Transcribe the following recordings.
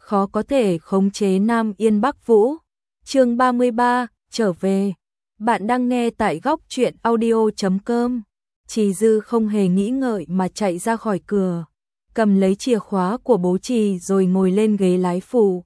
khó có thể khống chế Nam Yên Bắc Vũ. Chương 33, trở về. Bạn đang nghe tại góc truyện audio.com. Trì Dư không hề nghĩ ngợi mà chạy ra khỏi cửa, cầm lấy chìa khóa của bố Trì rồi ngồi lên ghế lái phụ.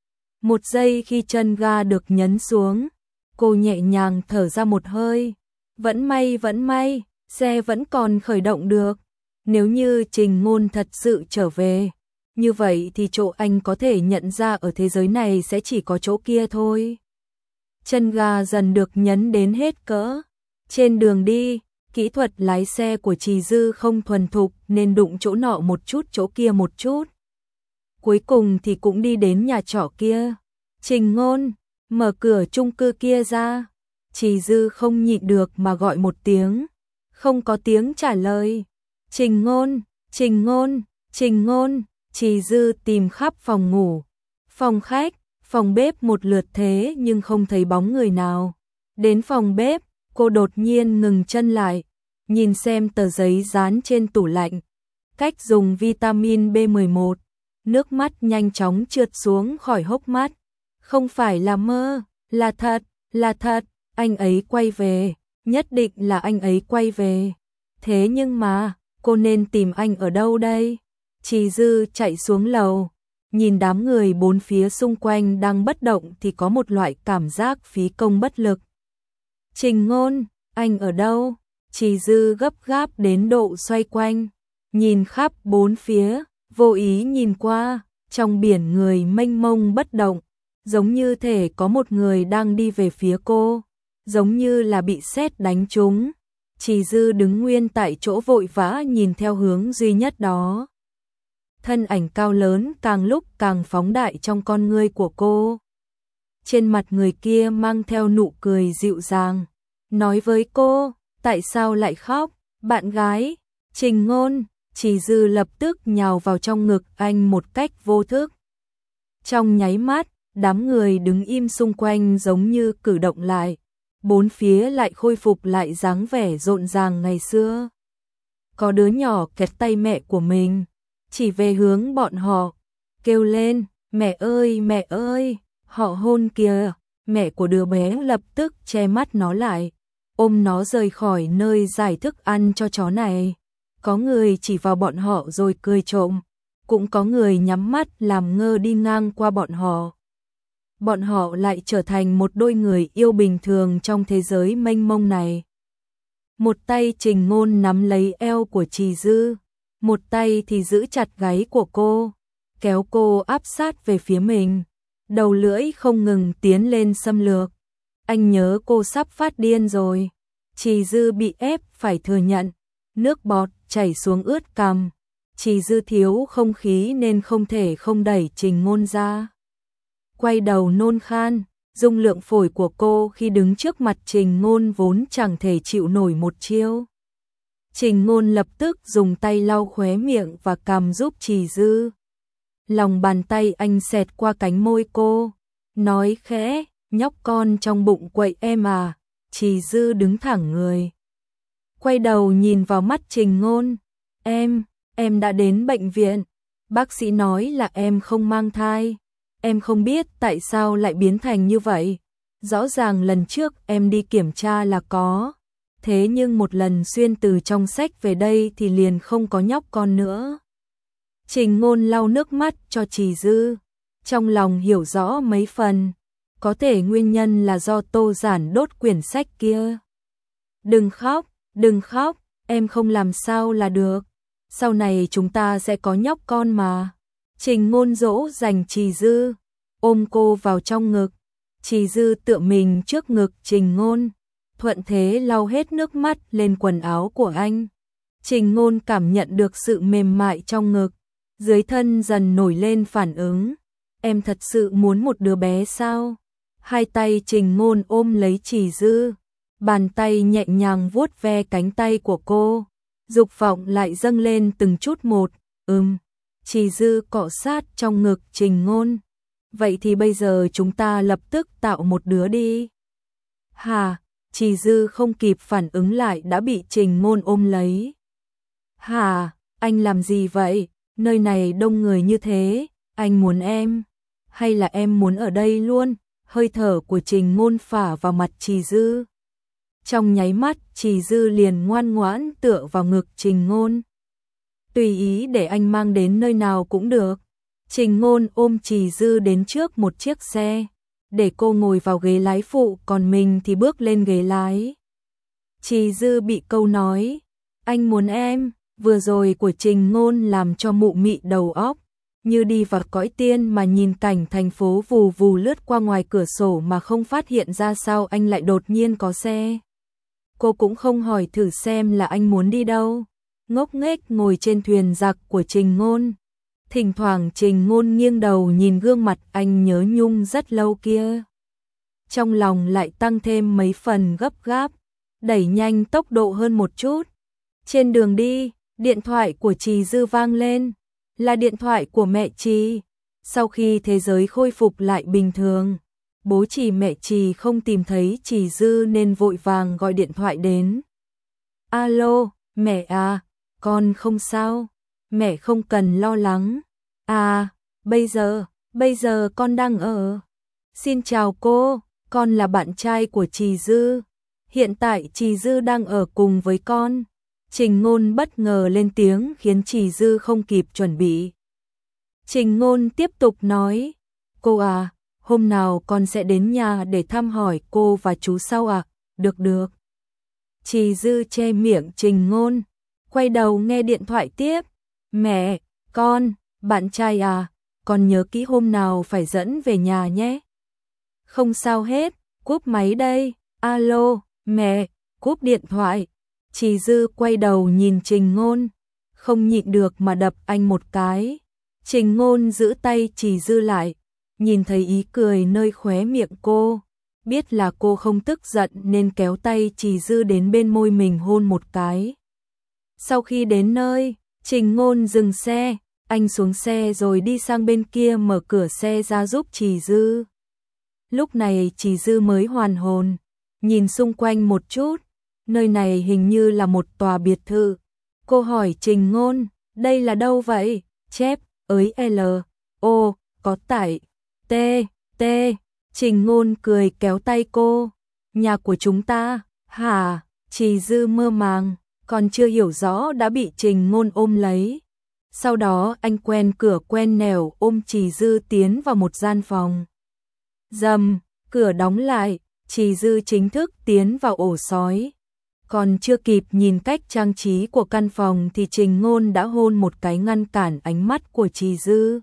Một giây khi chân ga được nhấn xuống, cô nhẹ nhàng thở ra một hơi. Vẫn may, xe vẫn còn khởi động được. Nếu như Trình Ngôn thật sự trở về, như vậy thì chỗ anh có thể nhận ra ở thế giới này sẽ chỉ có chỗ kia thôi. Chân ga dần được nhấn đến hết cỡ. Trên đường đi, kỹ thuật lái xe của Trì Dư không thuần thục nên đụng chỗ nọ một chút chỗ kia một chút. Cuối cùng thì cũng đi đến nhà trọ kia. Trình Ngôn, mở cửa chung cư kia ra. Trì Dư không nhịn được mà gọi một tiếng. Không có tiếng trả lời. Trình Ngôn, Trình Ngôn, Trình Ngôn. Trì Dư tìm khắp phòng ngủ, phòng khách, phòng bếp một lượt thế nhưng không thấy bóng người nào. Đến phòng bếp, cô đột nhiên ngừng chân lại, nhìn xem tờ giấy dán trên tủ lạnh. Cách dùng vitamin B11. Nước mắt nhanh chóng trượt xuống khỏi hốc mắt. Không phải là mơ, là thật, anh ấy quay về, nhất định là anh ấy quay về. Thế nhưng mà, cô nên tìm anh ở đâu đây? Trì Dư chạy xuống lầu, nhìn đám người bốn phía xung quanh đang bất động thì có một loại cảm giác phí công bất lực. Trình Ngôn, anh ở đâu? Trì Dư gấp gáp đến độ xoay quanh, nhìn khắp bốn phía, vô ý nhìn qua, trong biển người mênh mông bất động, giống như thể có một người đang đi về phía cô, giống như là bị sét đánh trúng. Trì Dư đứng nguyên tại chỗ vội vã nhìn theo hướng duy nhất đó. Thân ảnh cao lớn càng lúc càng phóng đại trong con ngươi của cô. Trên mặt người kia mang theo nụ cười dịu dàng, nói với cô, tại sao lại khóc, bạn gái? Trình Ngôn. Trì Dư lập tức nhào vào trong ngực anh một cách vô thức. Trong nháy mắt, đám người đứng im xung quanh giống như cử động lại, bốn phía lại khôi phục lại dáng vẻ rộn ràng ngày xưa. Có đứa nhỏ kẹt tay mẹ của mình, chỉ về hướng bọn họ, kêu lên, mẹ ơi, họ hôn kìa. Mẹ của đứa bé lập tức che mắt nó lại, ôm nó rời khỏi nơi giải thức ăn cho chó này. Có người chỉ vào bọn họ rồi cười trộm, cũng có người nhắm mắt làm ngơ đi ngang qua bọn họ. Bọn họ lại trở thành một đôi người yêu bình thường trong thế giới mênh mông này. Một tay Trình Ngôn nắm lấy eo của Trì Dư, một tay thì giữ chặt gáy của cô, kéo cô áp sát về phía mình, đầu lưỡi không ngừng tiến lên xâm lược. Anh nhớ cô sắp phát điên rồi. Trì Dư bị ép phải thừa nhận, nước bọt chảy xuống ướt cằm. Trì Dư thiếu không khí nên không thể không đẩy Trình Ngôn ra. Quay đầu nôn khan, dung lượng phổi của cô khi đứng trước mặt Trình Ngôn vốn chẳng thể chịu nổi một chiêu. Trình Ngôn lập tức dùng tay lau khóe miệng và cằm giúp Trì Dư. Lòng bàn tay anh xẹt qua cánh môi cô, nói khẽ, nhóc con trong bụng quậy em à. Trì Dư đứng thẳng người, quay đầu nhìn vào mắt Trình Ngôn. Em đã đến bệnh viện, bác sĩ nói là em không mang thai. Em không biết tại sao lại biến thành như vậy. Rõ ràng lần trước em đi kiểm tra là có. Thế nhưng một lần xuyên từ trong sách về đây thì liền không có nhóc con nữa. Trình Ngôn lau nước mắt cho Trì Dư, trong lòng hiểu rõ mấy phần. Có thể nguyên nhân là do Tô Giản đốt quyển sách kia. Đừng khóc, em không làm sao là được. Sau này chúng ta sẽ có nhóc con mà. Trình Ngôn dỗ dành Trì Dư, ôm cô vào trong ngực. Trì Dư tựa mình trước ngực Trình Ngôn, thuận thế lau hết nước mắt lên quần áo của anh. Trình Ngôn cảm nhận được sự mềm mại trong ngực, dưới thân dần nổi lên phản ứng. Em thật sự muốn một đứa bé sao? Hai tay Trình Ngôn ôm lấy Trì Dư, bàn tay nhẹ nhàng vuốt ve cánh tay của cô, dục vọng lại dâng lên từng chút một. Trì Dư cọ sát trong ngực Trình Ngôn. Vậy thì bây giờ chúng ta lập tức tạo một đứa đi. Hả? Trì Dư không kịp phản ứng lại đã bị Trình Ngôn ôm lấy. Hả? Anh làm gì vậy? Nơi này đông người như thế, anh muốn em. hay là em muốn ở đây luôn? Hơi thở của Trình Ngôn phả vào mặt Trì Dư. Trong nháy mắt, Trì Dư liền ngoan ngoãn tựa vào ngực Trình Ngôn. Tùy ý để anh mang đến nơi nào cũng được. Trình Ngôn ôm Trì Dư đến trước một chiếc xe, để cô ngồi vào ghế lái phụ, còn mình thì bước lên ghế lái. Trì Dư bị câu nói anh muốn em vừa rồi của Trình Ngôn làm cho mụ mị đầu óc, như đi vào cõi tiên mà nhìn cảnh thành phố vù vù lướt qua ngoài cửa sổ mà không phát hiện ra sao anh lại đột nhiên có xe. Cô cũng không hỏi thử xem là anh muốn đi đâu, ngốc nghếch ngồi trên thuyền giặc của Trình Ngôn. Thỉnh thoảng Trình Ngôn nghiêng đầu nhìn gương mặt anh nhớ nhung rất lâu kia. Trong lòng lại tăng thêm mấy phần gấp gáp, đẩy nhanh tốc độ hơn một chút. Trên đường đi, điện thoại của Trì Dư vang lên, là điện thoại của mẹ Trì. Sau khi thế giới khôi phục lại bình thường, bố Trì mẹ Trì không tìm thấy Trì Dư nên vội vàng gọi điện thoại đến. Alo, mẹ à, con không sao, mẹ không cần lo lắng. À, bây giờ con đang ở. Xin chào cô, con là bạn trai của Trì Dư. Hiện tại Trì Dư đang ở cùng với con. Trình Ngôn bất ngờ lên tiếng khiến Trì Dư không kịp chuẩn bị. Trình Ngôn tiếp tục nói, cô à, hôm nào con sẽ đến nhà để thăm hỏi cô và chú sau ạ. Được. Trì Dư che miệng Trình Ngôn, quay đầu nghe điện thoại tiếp. Mẹ, con, bạn trai à, con nhớ kỹ hôm nào phải dẫn về nhà nhé. Không sao hết, cúp máy đây. Alo, mẹ, cúp điện thoại. Trì Dư quay đầu nhìn Trình Ngôn, không nhịn được mà đập anh một cái. Trình Ngôn giữ tay Trì Dư lại, nhìn thấy ý cười nơi khóe miệng cô, biết là cô không tức giận nên kéo tay Trì Dư đến bên môi mình hôn một cái. Sau khi đến nơi, Trình Ngôn dừng xe, anh xuống xe rồi đi sang bên kia mở cửa xe ra giúp Trì Dư. Lúc này Trì Dư mới hoàn hồn, nhìn xung quanh một chút, nơi này hình như là một tòa biệt thự. Cô hỏi Trình Ngôn, đây là đâu vậy? Chép, ới L, O, có tải, T, T. Trình Ngôn cười kéo tay cô, nhà của chúng ta, hả? Trì Dư mơ màng, còn chưa hiểu rõ đã bị Trình Ngôn ôm lấy. Sau đó anh quen cửa quen nẻo ôm Trì Dư tiến vào một gian phòng. Rầm, cửa đóng lại, Trì Dư chính thức tiến vào ổ sói. Còn chưa kịp nhìn cách trang trí của căn phòng thì Trình Ngôn đã hôn một cái ngăn cản ánh mắt của Trì Dư.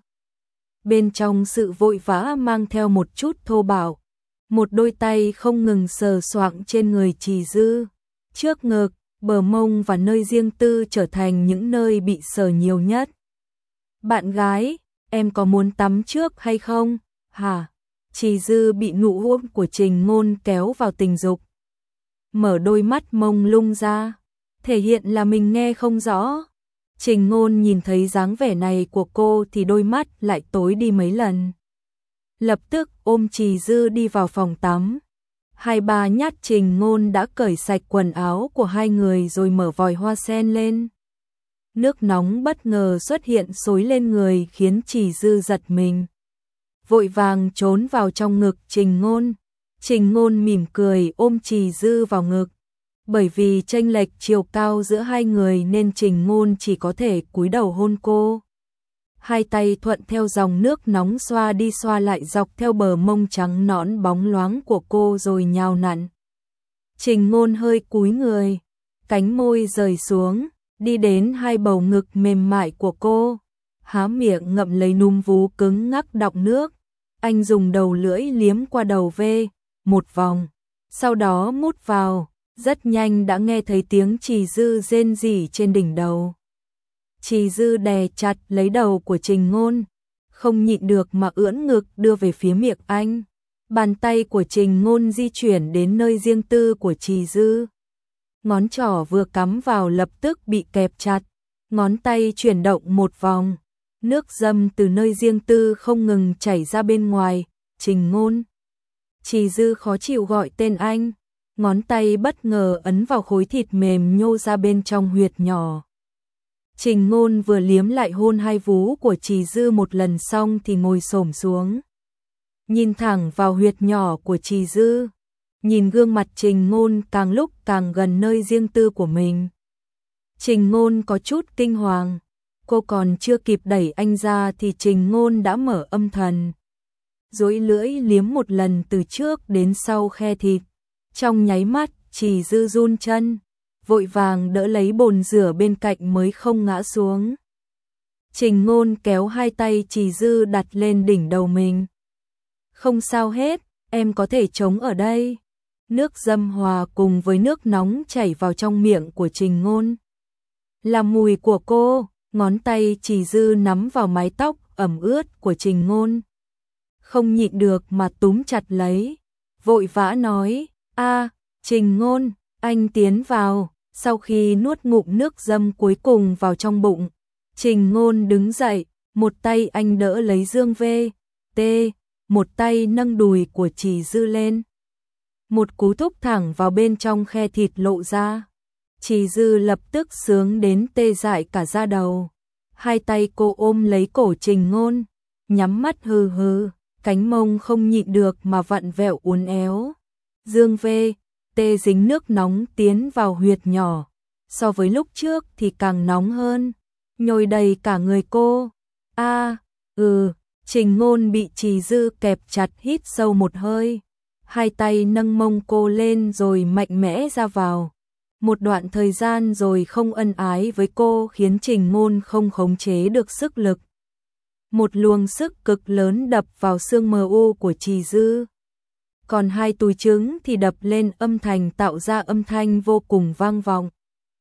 Bên trong sự vội vã mang theo một chút thô bạo, một đôi tay không ngừng sờ soạng trên người Trì Dư. Trước ngực, bờ mông và nơi riêng tư trở thành những nơi bị sờ nhiều nhất. Bạn gái, em có muốn tắm trước hay không? Hả? Trì Dư bị nụ hôn của Trình Ngôn kéo vào tình dục. Mở đôi mắt mông lung ra, thể hiện là mình nghe không rõ. Trình Ngôn nhìn thấy dáng vẻ này của cô thì đôi mắt lại tối đi mấy lần. Lập tức ôm Trì Dư đi vào phòng tắm. 2-3 nhát Trình Ngôn đã cởi sạch quần áo của hai người rồi mở vòi hoa sen lên. Nước nóng bất ngờ xuất hiện xối lên người khiến Trì Dư giật mình. Vội vàng trốn vào trong ngực Trình Ngôn. Trình Ngôn mỉm cười ôm Trì Dư vào ngực. Bởi vì chênh lệch chiều cao giữa hai người nên Trình Ngôn chỉ có thể cúi đầu hôn cô. Hai tay thuận theo dòng nước nóng xoa đi xoa lại dọc theo bờ mông trắng nõn bóng loáng của cô rồi nhào nặn. Trình Ngôn hơi cúi người, cánh môi rời xuống, đi đến hai bầu ngực mềm mại của cô, há miệng ngậm lấy núm vú cứng ngắc đọng nước. Anh dùng đầu lưỡi liếm qua đầu V một vòng, sau đó mút vào, rất nhanh đã nghe thấy tiếng Trì Dư rên rỉ trên đỉnh đầu. Trì Dư đè chặt lấy đầu của Trình Ngôn, không nhịn được mà ưỡn ngực đưa về phía miệng anh. Bàn tay của Trình Ngôn di chuyển đến nơi riêng tư của Trì Dư. Ngón trỏ vừa cắm vào lập tức bị kẹp chặt, ngón tay chuyển động một vòng, nước dâm từ nơi riêng tư không ngừng chảy ra bên ngoài. Trình Ngôn. Trì Dư khó chịu gọi tên anh, ngón tay bất ngờ ấn vào khối thịt mềm nhô ra bên trong huyệt nhỏ. Trình Ngôn vừa liếm lại hôn hai vú của Trì Dư một lần xong thì ngồi xổm xuống, nhìn thẳng vào huyệt nhỏ của Trì Dư, nhìn gương mặt Trình Ngôn càng lúc càng gần nơi riêng tư của mình. Trình Ngôn có chút kinh hoàng, cô còn chưa kịp đẩy anh ra thì Trình Ngôn đã mở âm thần. Duỗi lưỡi liếm một lần từ trước đến sau khe thịt, trong nháy mắt Trì Dư run chân, vội vàng đỡ lấy bồn rửa bên cạnh mới không ngã xuống. Trình Ngôn kéo hai tay Trì Dư đặt lên đỉnh đầu mình. Không sao hết, em có thể chống ở đây. Nước dâm hòa cùng với nước nóng chảy vào trong miệng của Trình Ngôn. Là mùi của cô, ngón tay Trì Dư nắm vào mái tóc ẩm ướt của Trình Ngôn. Không nhịn được mà túm chặt lấy, vội vã nói, Trình Ngôn, anh tiến vào. Sau khi nuốt ngụm nước dâm cuối cùng vào trong bụng, Trình Ngôn đứng dậy, một tay anh đỡ lấy Dương V.T, một tay nâng đùi của Trì Dư lên. Một cú thúc thẳng vào bên trong khe thịt lộ ra. Trì Dư lập tức sướng đến tê dại cả da đầu. Hai tay cô ôm lấy cổ Trình Ngôn, nhắm mắt hừ hừ, cánh mông không nhịn được mà vặn vẹo uốn éo. Dương V.T dính nước nóng tiến vào huyệt nhỏ, so với lúc trước thì càng nóng hơn, nhồi đầy cả người cô. Trình Ngôn bị Trì Dư kẹp chặt hít sâu một hơi, hai tay nâng mông cô lên rồi mạnh mẽ ra vào. Một đoạn thời gian rồi không ân ái với cô khiến Trình Ngôn không khống chế được sức lực. Một luồng sức cực lớn đập vào xương mờ u của Trì Dư. Còn hai túi trứng thì đập lên âm thanh tạo ra âm thanh vô cùng vang vọng.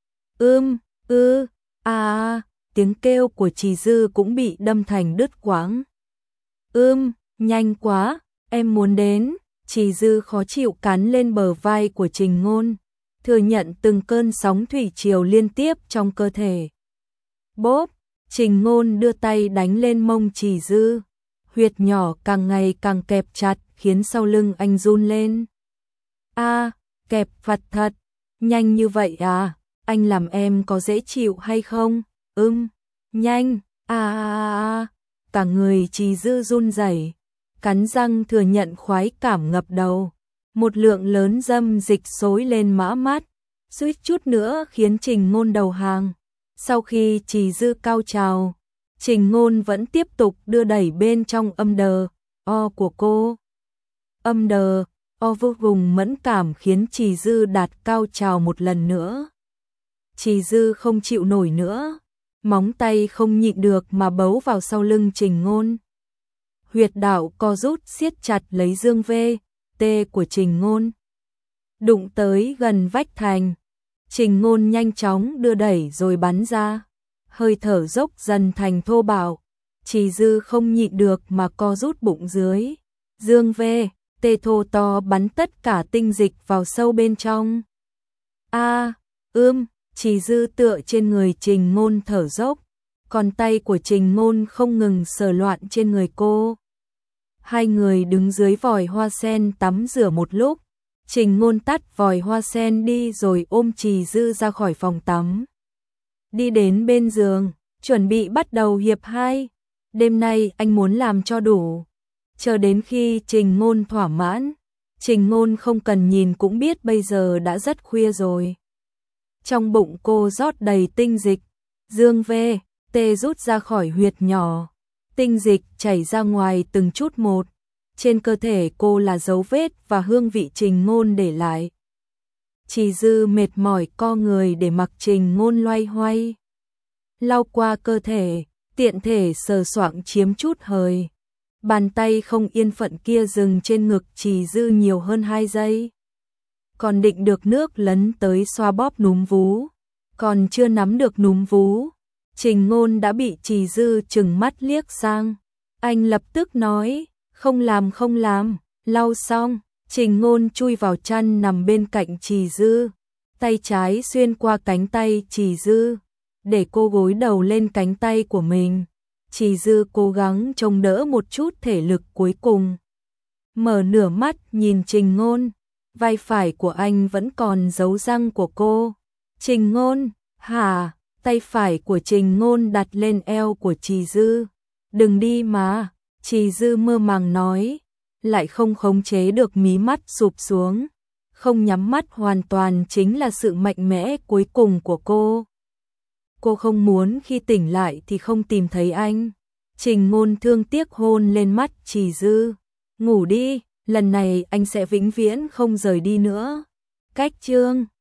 Tiếng kêu của Trì Dư cũng bị đâm thành đứt quãng. Nhanh quá, em muốn đến. Trì Dư khó chịu cắn lên bờ vai của Trình Ngôn, thừa nhận từng cơn sóng thủy triều liên tiếp trong cơ thể. Bốp, Trình Ngôn đưa tay đánh lên mông Trì Dư, huyệt nhỏ càng ngày càng kẹp chặt khiến sau lưng anh run lên. Kẹp phạt thật, nhanh như vậy à, anh làm em có dễ chịu hay không? Nhanh, cả người Trì Dư run rẩy, cắn răng thừa nhận khoái cảm ngập đầu. Một lượng lớn dâm dịch xối lên mã mắt, suýt chút nữa khiến Trình Ngôn đầu hàng. Sau khi Trì Dư cao trào, Trình Ngôn vẫn tiếp tục đưa đẩy bên trong âm đờ o của cô. Âm đờ o vô cùng mẫn cảm khiến Trì Dư đạt cao trào một lần nữa. Trì Dư không chịu nổi nữa, móng tay không nhịn được mà bấu vào sau lưng Trình Ngôn. Huyệt đạo co rút siết chặt lấy Dương V.T của Trình Ngôn. Đụng tới gần vách thành, Trình Ngôn nhanh chóng đưa đẩy rồi bắn ra. Hơi thở dốc dần thành thô bạo, Trì Dư không nhịn được mà co rút bụng dưới. Dương V.T thô to bắn tất cả tinh dịch vào sâu bên trong. Trì Dư tựa trên người Trình Ngôn thở dốc, còn tay của Trình Ngôn không ngừng sờ loạn trên người cô. Hai người đứng dưới vòi hoa sen tắm rửa một lúc, Trình Ngôn tắt vòi hoa sen đi rồi ôm Trì Dư ra khỏi phòng tắm. Đi đến bên giường, chuẩn bị bắt đầu hiệp 2. Đêm nay anh muốn làm cho đủ. Chờ đến khi Trình Ngôn thỏa mãn, Trình Ngôn không cần nhìn cũng biết bây giờ đã rất khuya rồi. Trong bụng cô rót đầy tinh dịch, Dương V.T rút ra khỏi huyệt nhỏ. Tinh dịch chảy ra ngoài từng chút một. Trên cơ thể cô là dấu vết và hương vị Trình Ngôn để lại. Trì Dư mệt mỏi co người để mặc Trình Ngôn loay hoay. Lau qua cơ thể, tiện thể sờ soạng chiếm chút hời. Bàn tay không yên phận kia dừng trên ngực Trì Dư nhiều hơn 2 giây. Còn định được nước lấn tới xoa bóp núm vú. Còn chưa nắm được núm vú, Trình Ngôn đã bị Trì Dư trừng mắt liếc sang. Anh lập tức nói, không làm, lau xong, Trình Ngôn chui vào chăn nằm bên cạnh Trì Dư. Tay trái xuyên qua cánh tay Trì Dư, để cô gối đầu lên cánh tay của mình. Trì Dư cố gắng chống đỡ một chút thể lực cuối cùng. Mở nửa mắt nhìn Trình Ngôn, vai phải của anh vẫn còn dấu răng của cô. Trình Ngôn, hả? Tay phải của Trình Ngôn đặt lên eo của Trì Dư. Đừng đi mà, Trì Dư mơ màng nói. lại không khống chế được mí mắt sụp xuống. Không nhắm mắt hoàn toàn chính là sự mạnh mẽ cuối cùng của cô. Cô không muốn khi tỉnh lại thì không tìm thấy anh. Trình Ngôn thương tiếc hôn lên mắt Trì Dư. Ngủ đi, lần này anh sẽ vĩnh viễn không rời đi nữa. Cách chương